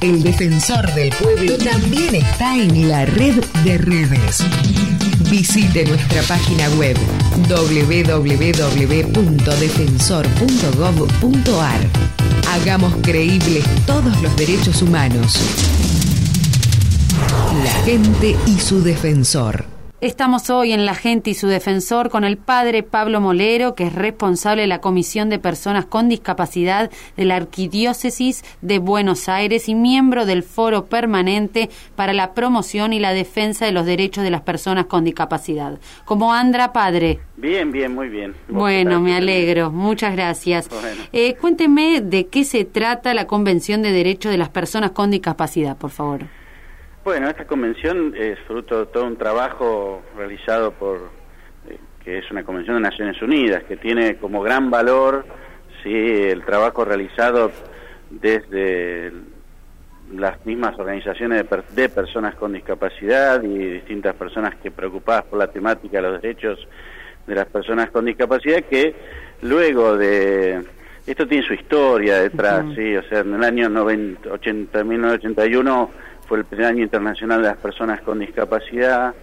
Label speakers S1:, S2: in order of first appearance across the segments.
S1: El defensor del pueblo también está en la red de redes. Visite nuestra página web www.defensor.gov.ar. Hagamos creíbles todos los derechos humanos. La gente y su defensor.
S2: Estamos hoy en La Gente y su Defensor con el padre Pablo Molero, que es responsable de la Comisión de Personas con Discapacidad de la Arquidiócesis de Buenos Aires y miembro del Foro Permanente para la Promoción y la Defensa de los Derechos de las Personas con Discapacidad. ¿Cómo anda, padre?
S3: Bien, muy bien.
S2: Bueno, me alegro. Muchas gracias. Bueno. Cuénteme de qué se trata la Convención de Derechos de las Personas con Discapacidad, por favor.
S3: Bueno, esta convención es fruto de todo un trabajo realizado que es una convención de Naciones Unidas, que tiene como gran valor, sí, el trabajo realizado desde las mismas organizaciones de personas con discapacidad y distintas personas que preocupadas por la temática de los derechos de las personas con discapacidad, que luego de... Esto tiene su historia detrás, sí, o sea, en el año 1981 fue el primer año internacional de las personas con discapacidad.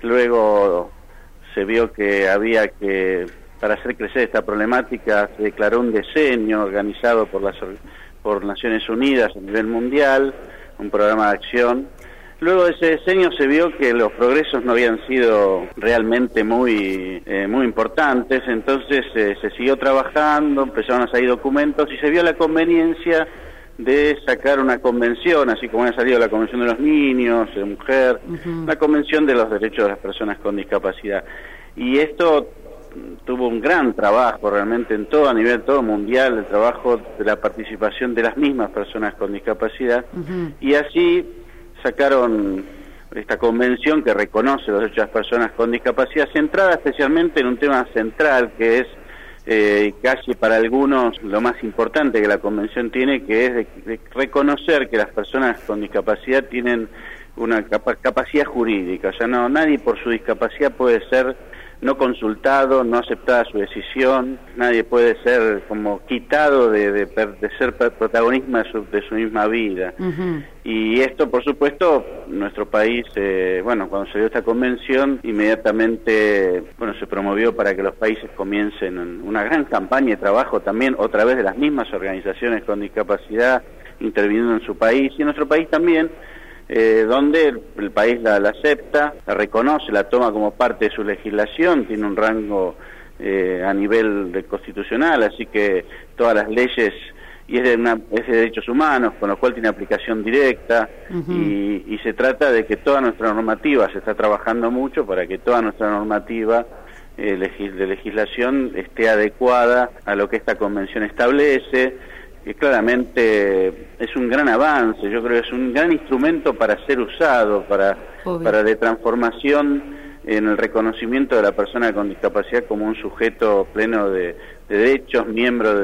S3: Luego se vio que había que, para hacer crecer esta problemática, se declaró un decenio organizado por Naciones Unidas a nivel mundial, un programa de acción. Luego de ese decenio se vio que los progresos no habían sido realmente muy importantes, entonces se siguió trabajando, empezaron a salir documentos y se vio la conveniencia de sacar una convención, así como ha salido la Convención de los Niños, de Mujer, la Convención de los Derechos de las Personas con Discapacidad. Y esto tuvo un gran trabajo realmente en todo, a nivel todo mundial, el trabajo de la participación de las mismas personas con discapacidad, y así sacaron esta convención que reconoce los derechos de las personas con discapacidad, centrada especialmente en un tema central que es casi para algunos lo más importante que la convención tiene, que es de reconocer que las personas con discapacidad tienen una capacidad jurídica. O sea, nadie por su discapacidad puede ser no consultado, no aceptada su decisión, nadie puede ser como quitado de ser protagonista de su misma vida. Y esto, por supuesto, nuestro país, cuando se dio esta convención, inmediatamente, se promovió para que los países comiencen una gran campaña de trabajo también, otra vez de las mismas organizaciones con discapacidad, interviniendo en su país, y en nuestro país también, donde el país la acepta, la reconoce, la toma como parte de su legislación, tiene un rango a nivel constitucional, así que todas las leyes, y es de derechos humanos, con lo cual tiene aplicación directa, y se trata de que toda nuestra normativa, se está trabajando mucho para que toda nuestra normativa de legislación esté adecuada a lo que esta convención establece, que claramente es un gran avance. Yo creo que es un gran instrumento para ser usado, para de transformación en el reconocimiento de la persona con discapacidad como un sujeto pleno de derechos, miembro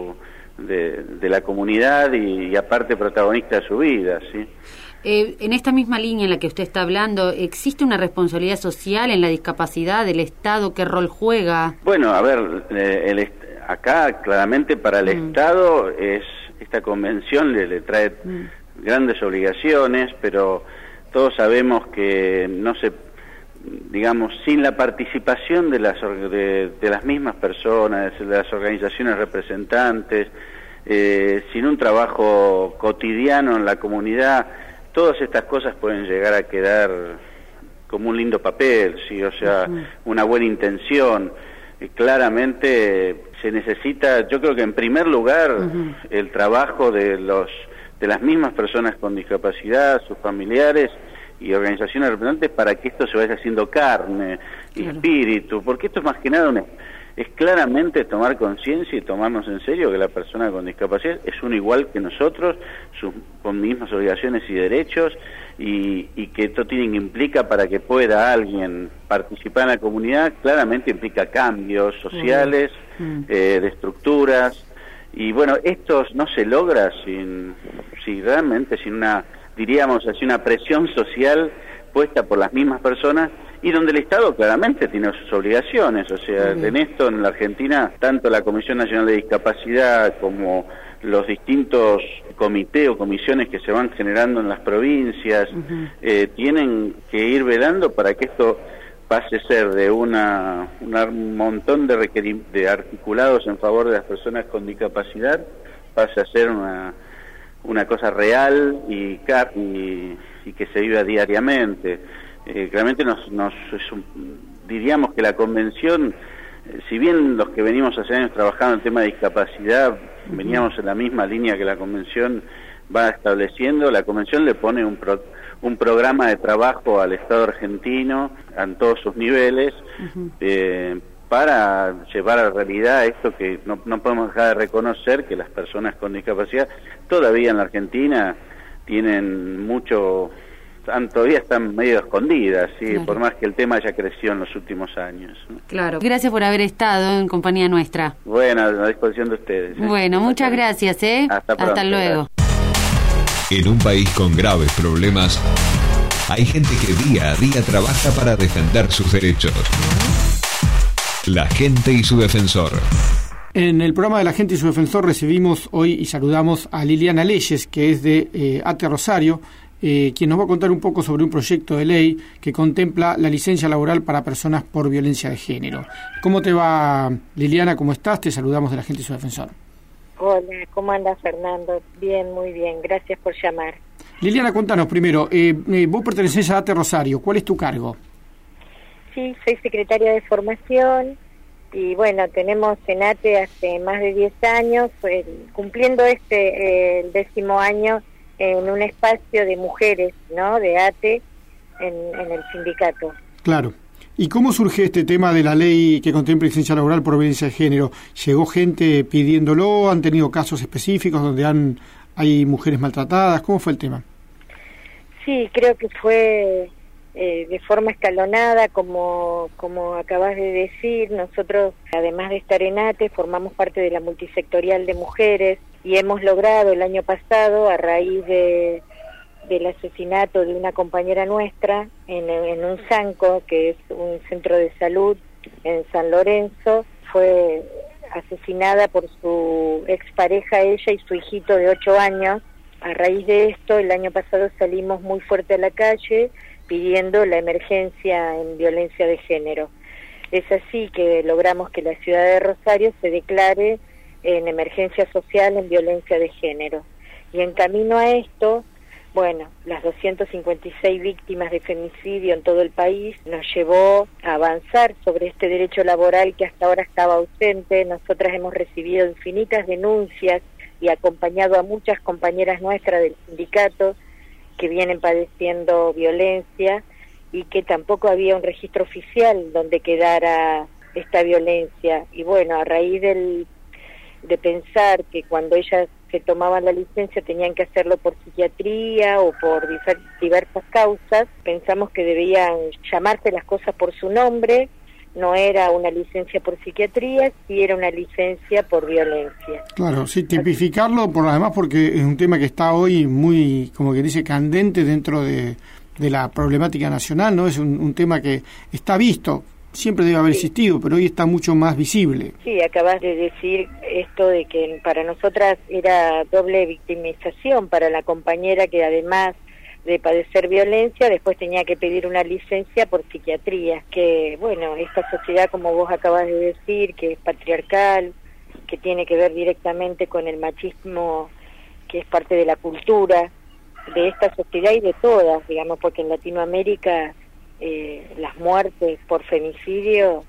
S3: de la comunidad y aparte protagonista de su vida, ¿sí?
S2: En esta misma línea en la que usted está hablando, ¿existe una responsabilidad social en la discapacidad del Estado? ¿Qué rol juega?
S3: Bueno, a ver, acá claramente para el Estado esta convención le trae grandes obligaciones, pero todos sabemos que sin la participación de las mismas personas, de las organizaciones representantes, sin un trabajo cotidiano en la comunidad, todas estas cosas pueden llegar a quedar como un lindo papel, ¿sí? O sea, una buena intención. Claramente se necesita, yo creo que en primer lugar, el trabajo de las mismas personas con discapacidad, sus familiares y organizaciones representantes, para que esto se vaya haciendo carne y espíritu, porque esto es más que nada es claramente tomar conciencia y tomarnos en serio que la persona con discapacidad es uno igual que nosotros, con mismas obligaciones y derechos, y que esto implica para que pueda alguien participar en la comunidad, claramente implica cambios sociales, de estructuras, y bueno, esto no se logra sin una presión social puesta por las mismas personas y donde el Estado claramente tiene sus obligaciones. O sea, en esto, en la Argentina, tanto la Comisión Nacional de Discapacidad como los distintos comités o comisiones que se van generando en las provincias tienen que ir velando para que esto pase a ser de un montón de articulados en favor de las personas con discapacidad, pase a ser una cosa real y que se viva diariamente. Claramente diríamos que la convención, si bien los que venimos hace años trabajando en el tema de discapacidad, veníamos en la misma línea que la convención va estableciendo, la convención le pone un programa de trabajo al Estado argentino en todos sus niveles para llevar a la realidad esto que no podemos dejar de reconocer, que las personas con discapacidad todavía en la Argentina todavía están medio escondidas, ¿sí? Claro. Por más que el tema haya crecido en los últimos años, ¿no?
S2: Claro. Gracias por haber estado en compañía nuestra.
S3: Bueno, a disposición de ustedes.
S2: Bueno, muchas gracias, Hasta luego.
S4: En un país con graves problemas, hay gente que día a día trabaja para defender sus derechos. La gente y su defensor.
S5: En el programa de La gente y su defensor recibimos hoy y saludamos a Liliana Leyes, que es de ATE Rosario, quien nos va a contar un poco sobre un proyecto de ley que contempla la licencia laboral para personas por violencia de género. ¿Cómo te va, Liliana? ¿Cómo estás? Te saludamos de La gente y su defensor.
S6: Hola, ¿cómo andas, Fernando? Bien, muy bien, gracias por llamar.
S5: Liliana, contanos primero, vos pertenecés a ATE Rosario, ¿cuál es tu cargo? Sí,
S6: soy secretaria de formación y bueno, tenemos en ATE hace más de 10 años, cumpliendo el 10º año en un espacio de mujeres, ¿no?, de ATE en el sindicato. Claro.
S5: ¿Y cómo surge este tema de la ley que contempla licencia laboral por violencia de género? ¿Llegó gente pidiéndolo? ¿Han tenido casos específicos donde hay mujeres maltratadas? ¿Cómo fue el tema? Sí, creo que fue de forma escalonada, como acabas de decir. Nosotros, además de estar en ATE, formamos parte de la multisectorial de mujeres y hemos logrado el año pasado, a raíz del asesinato de una compañera nuestra en un SANCO, que es un centro de salud en San Lorenzo, fue asesinada por su expareja, ella y su hijito de 8 años. A raíz de esto, el año pasado salimos muy fuerte a la calle pidiendo la emergencia en violencia de género. Es así que logramos que la ciudad de Rosario se declare en emergencia social en violencia de género. Y en camino a esto, bueno, las 256 víctimas de femicidio en todo el país nos llevó a avanzar sobre este derecho laboral que hasta ahora estaba ausente. Nosotras hemos recibido infinitas denuncias y acompañado a muchas compañeras nuestras del sindicato que vienen padeciendo violencia y que tampoco había un registro oficial donde quedara esta violencia. Y bueno, a raíz de pensar que cuando ellas se tomaban la licencia tenían que hacerlo por psiquiatría o por diversas causas, pensamos que debían llamarse las cosas por su nombre. No era una licencia por psiquiatría, sí era una licencia por violencia. Claro, sí, tipificarlo además porque es un tema que está hoy muy, como que dice, candente dentro de la problemática nacional, ¿no? Es un tema que está visto, siempre debe haber existido, pero hoy está mucho más visible. Sí, acabas de decir esto de que para nosotras era doble victimización para la compañera que además de padecer violencia, después tenía que pedir una licencia por psiquiatría, que bueno, esta sociedad, como vos acabas de decir, que es patriarcal, que tiene que ver directamente con el machismo, que es parte de la cultura de esta sociedad y de todas, digamos, porque en Latinoamérica las muertes por femicidio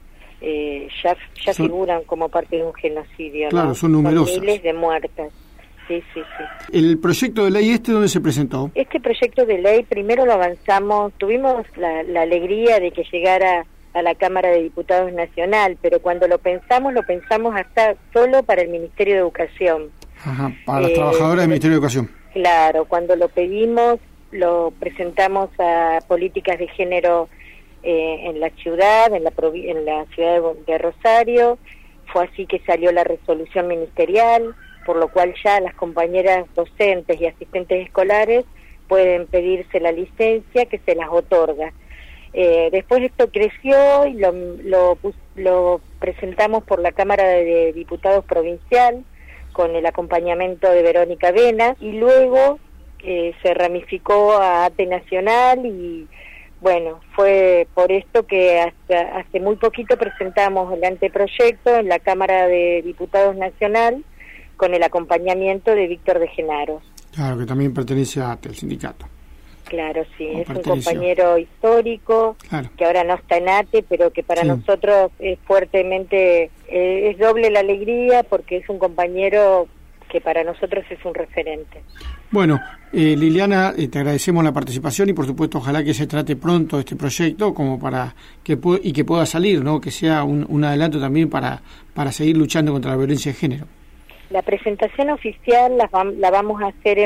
S5: ya figuran como parte de un genocidio, claro, ¿no? Son numerosas. Son miles de muertas. Sí. ¿El proyecto de ley ¿dónde se presentó? Este proyecto de ley primero lo avanzamos, tuvimos la alegría de que llegara a la Cámara de Diputados Nacional, pero cuando lo pensamos hasta solo para el Ministerio de Educación. Ajá, para las trabajadoras del Ministerio de Educación. Claro, cuando lo pedimos, lo presentamos a políticas de género en la ciudad, en la ciudad de Rosario. Fue así que salió la resolución ministerial, por lo cual ya las compañeras docentes y asistentes escolares pueden pedirse la licencia que se las otorga.
S6: Después esto creció y lo presentamos por la Cámara de Diputados Provincial con el acompañamiento de Verónica Venas, y luego se ramificó a ATE Nacional, y bueno, fue por esto que hace muy poquito presentamos el anteproyecto en la Cámara de Diputados Nacional con el acompañamiento de Víctor de Genaro.
S5: Claro, que también pertenece a ATE, el sindicato.
S6: Claro, sí, es un compañero histórico, claro, que ahora no está en ATE, pero que para nosotros es fuertemente, es doble la alegría, porque es un compañero que para nosotros es un referente.
S5: Bueno, Liliana, te agradecemos la participación y por supuesto ojalá que se trate pronto este proyecto como para que pueda salir, ¿no? Que sea un adelanto también para seguir luchando contra la violencia de género.
S6: La presentación oficial la vamos a hacer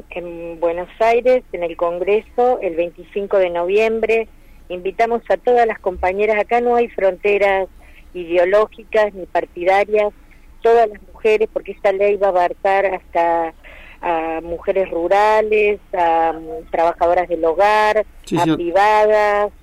S6: en Buenos Aires, en el Congreso, el 25 de noviembre. Invitamos a todas las compañeras, acá no hay fronteras ideológicas ni partidarias, todas las mujeres, porque esta ley va a abarcar hasta a mujeres rurales, a trabajadoras del hogar, privadas,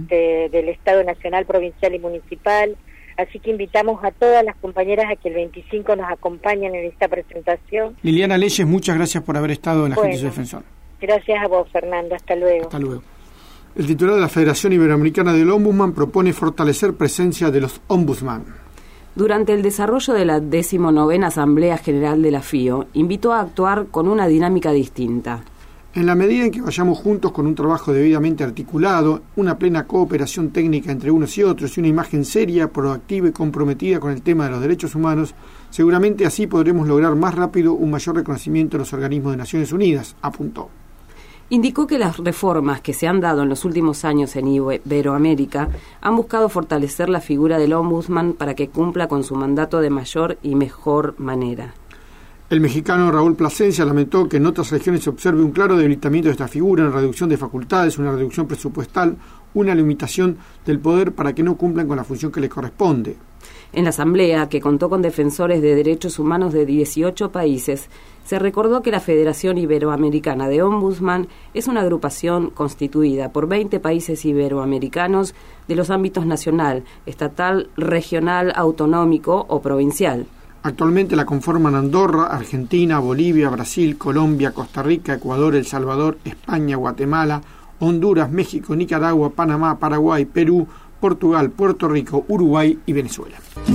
S6: del Estado Nacional, Provincial y Municipal. Así que invitamos a todas las compañeras a que el 25 nos acompañen en esta presentación.
S5: Liliana Leyes, muchas gracias por haber estado en La Gente y su Defensor.
S6: Gracias a vos, Fernando. Hasta luego.
S5: Hasta luego. El titular de la Federación Iberoamericana del Ombudsman propone fortalecer presencia de los ombudsman.
S7: Durante el desarrollo de la 19ª Asamblea General de la FIO, invitó a actuar con una dinámica distinta.
S5: En la medida en que vayamos juntos con un trabajo debidamente articulado, una plena cooperación técnica entre unos y otros y una imagen seria, proactiva y comprometida con el tema de los derechos humanos, seguramente así podremos lograr más rápido un mayor reconocimiento de los organismos de Naciones Unidas, apuntó.
S7: Indicó que las reformas que se han dado en los últimos años en Iberoamérica han buscado fortalecer la figura del ombudsman para que cumpla con su mandato de mayor y mejor manera.
S5: El mexicano Raúl Plasencia lamentó que en otras regiones se observe un claro debilitamiento de esta figura, una reducción de facultades, una reducción presupuestal, una limitación del poder para que no cumplan con la función que les corresponde.
S7: En la Asamblea, que contó con defensores de derechos humanos de 18 países, se recordó que la Federación Iberoamericana de Ombudsman es una agrupación constituida por 20 países iberoamericanos de los ámbitos nacional, estatal, regional, autonómico o provincial.
S5: Actualmente la conforman Andorra, Argentina, Bolivia, Brasil, Colombia, Costa Rica, Ecuador, El Salvador, España, Guatemala, Honduras, México, Nicaragua, Panamá, Paraguay, Perú, Portugal, Puerto Rico, Uruguay y Venezuela.